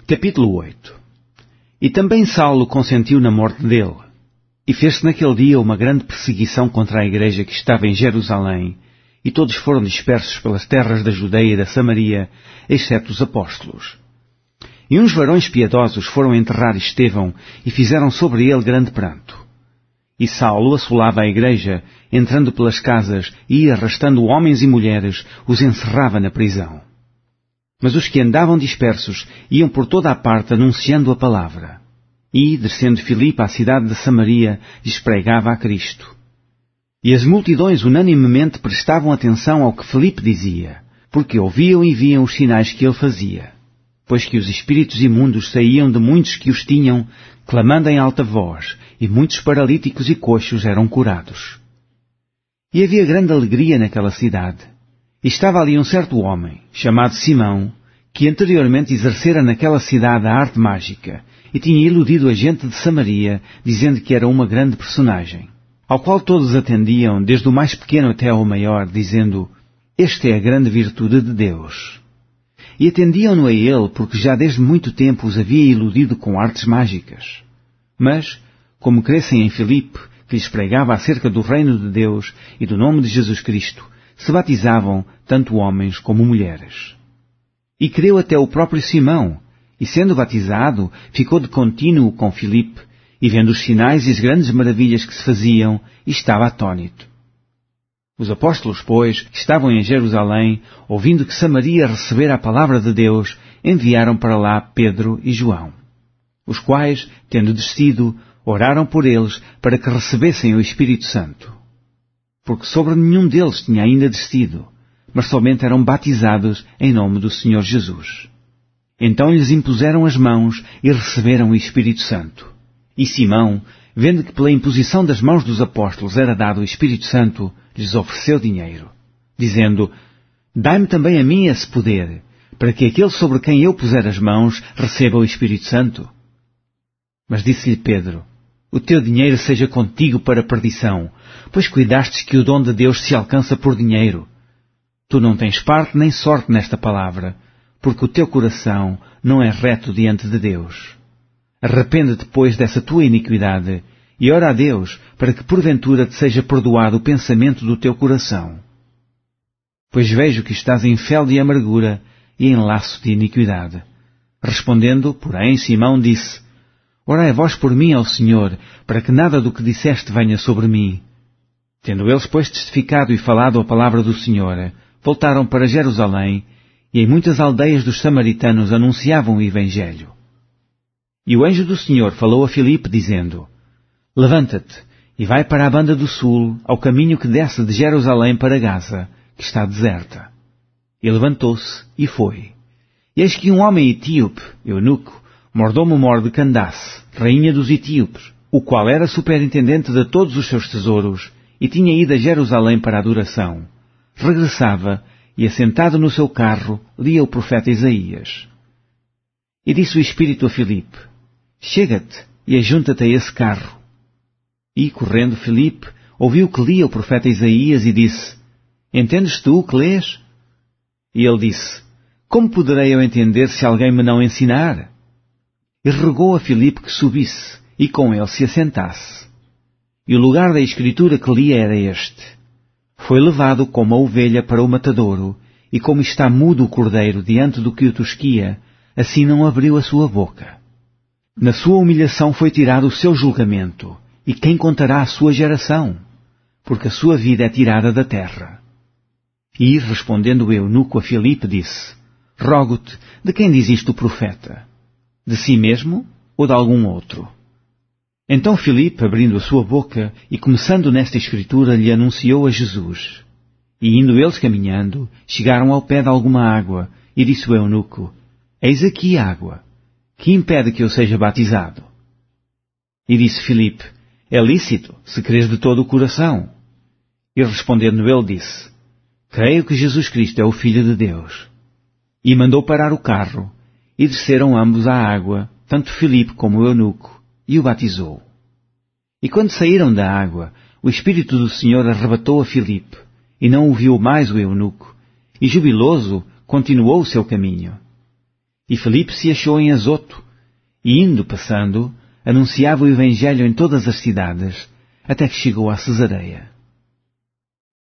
Capítulo 8. E também Saulo consentiu na morte dele. E fez-se naquele dia uma grande perseguição contra a igreja que estava em Jerusalém, e todos foram dispersos pelas terras da Judeia e da Samaria, exceto os apóstolos. E uns varões piedosos foram enterrar Estevão, e fizeram sobre ele grande pranto. E Saulo assolava a igreja, entrando pelas casas, e arrastando homens e mulheres, os encerrava na prisão. Mas os que andavam dispersos iam por toda a parte anunciando a palavra. E, descendo Filipe à cidade de Samaria, lhes pregava a Cristo. E as multidões unanimemente prestavam atenção ao que Filipe dizia, porque ouviam e viam os sinais que ele fazia. Pois que os espíritos imundos saíam de muitos que os tinham, clamando em alta voz, e muitos paralíticos e coxos eram curados. E havia grande alegria naquela cidade. E estava ali um certo homem, chamado Simão, que anteriormente exercera naquela cidade a arte mágica, e tinha iludido a gente de Samaria, dizendo que era uma grande personagem, ao qual todos atendiam, desde o mais pequeno até ao maior, dizendo, "Esta é a grande virtude de Deus." E atendiam-no a ele, porque já desde muito tempo os havia iludido com artes mágicas. Mas, como crescem em Filipe, que lhes pregava acerca do reino de Deus e do nome de Jesus Cristo, se batizavam tanto homens como mulheres. E creu até o próprio Simão, e sendo batizado, ficou de contínuo com Filipe, e vendo os sinais e as grandes maravilhas que se faziam, estava atônito. Os apóstolos, pois, que estavam em Jerusalém, ouvindo que Samaria recebera a palavra de Deus, enviaram para lá Pedro e João, os quais, tendo descido, oraram por eles para que recebessem o Espírito Santo. Porque sobre nenhum deles tinha ainda descido, mas somente eram batizados em nome do Senhor Jesus. Então lhes impuseram as mãos e receberam o Espírito Santo. E Simão, vendo que pela imposição das mãos dos apóstolos era dado o Espírito Santo, lhes ofereceu dinheiro, dizendo, "Dai-me também a mim esse poder, para que aquele sobre quem eu puser as mãos receba o Espírito Santo." Mas disse-lhe Pedro, "O teu dinheiro seja contigo para perdição, pois cuidastes que o dom de Deus se alcança por dinheiro. Tu não tens parte nem sorte nesta palavra, porque o teu coração não é reto diante de Deus. Arrepende-te, pois, dessa tua iniquidade, e ora a Deus, para que porventura te seja perdoado o pensamento do teu coração. Pois vejo que estás em fel de amargura e em laço de iniquidade." Respondendo, porém, Simão disse, "Orai vós por mim ao Senhor, para que nada do que disseste venha sobre mim." Tendo eles, pois, testificado e falado a palavra do Senhor, voltaram para Jerusalém, e em muitas aldeias dos samaritanos anunciavam o Evangelho. E o anjo do Senhor falou a Filipe, dizendo, "Levanta-te, e vai para a banda do sul, ao caminho que desce de Jerusalém para Gaza, que está deserta." E levantou-se, e foi. E eis que um homem etíope, eunuco, mordomo-mor de Candace, rainha dos etíopes, o qual era superintendente de todos os seus tesouros, e tinha ido a Jerusalém para a adoração, regressava, e assentado no seu carro, lia o profeta Isaías. E disse o Espírito a Filipe, "Chega-te e ajunta-te a esse carro." E, correndo Filipe, ouviu que lia o profeta Isaías e disse, "Entendes tu o que lês?" E ele disse, "Como poderei eu entender se alguém me não ensinar?" E rogou a Filipe que subisse, e com ele se assentasse. E o lugar da escritura que lia era este: "Foi levado como a ovelha para o matadouro, e como está mudo o cordeiro diante do que o tosquia, assim não abriu a sua boca. Na sua humilhação foi tirado o seu julgamento, e quem contará a sua geração? Porque a sua vida é tirada da terra." E, respondendo o eunuco a Filipe, disse, "Rogo-te, de quem diz isto o profeta? De si mesmo ou de algum outro?" Então Filipe, abrindo a sua boca e começando nesta escritura, lhe anunciou a Jesus. E indo eles caminhando, chegaram ao pé de alguma água, e disse o eunuco, "Eis aqui água. Que impede que eu seja batizado?" E disse Filipe, "É lícito, se crês de todo o coração." E respondendo ele disse, "Creio que Jesus Cristo é o Filho de Deus." E mandou parar o carro, e desceram ambos à água, tanto Filipe como o eunuco, e o batizou. E quando saíram da água, o Espírito do Senhor arrebatou a Filipe, e não o viu mais o eunuco, e jubiloso continuou o seu caminho. E Filipe se achou em Azoto, e indo passando, anunciava o Evangelho em todas as cidades, até que chegou a Cesareia.